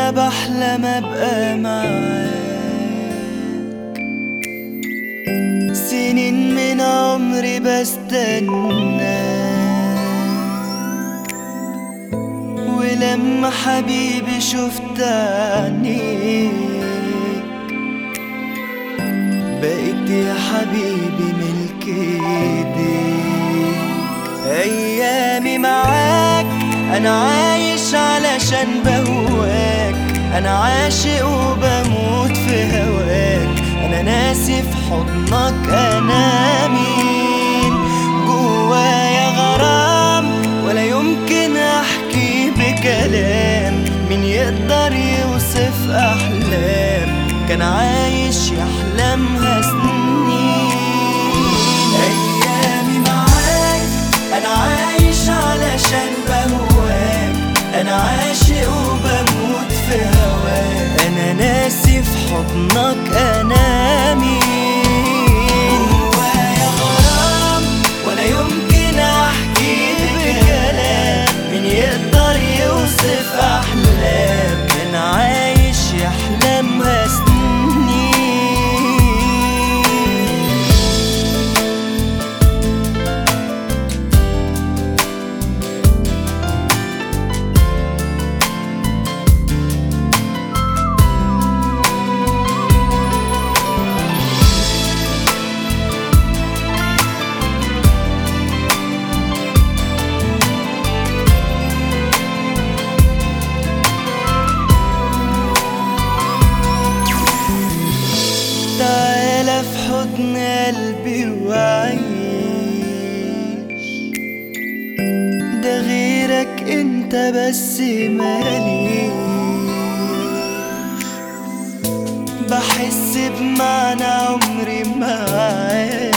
وانا بحلم ابقى معاك. سنين من عمري بستنى، ولما حبيبي شفت عينيك بقيت يا حبيبي ملك ايديك. ايامي معاك انا عايش علشان بهواك، انا عاشق وبموت في هواك، انا ناسي في حضنك انا مين. جوايا غرام ولا يمكن احكي بكلام، مين يقدر يوصف احلام كان عايش يحلمها سنين. ايامي معاك انا عايش علشان بهواك، انا عاشق وبموت في هواك، انا ناسي في حضنك انا مين. جوايا غرام ولا يمكن احكي بكلام، مين يقدر يوصف احلام كان عايش يحلمها سنين. تعالى في حضن قلبي وعيش، ده غيرك انت بس ماليش. بحس بمعنى عمري معاك،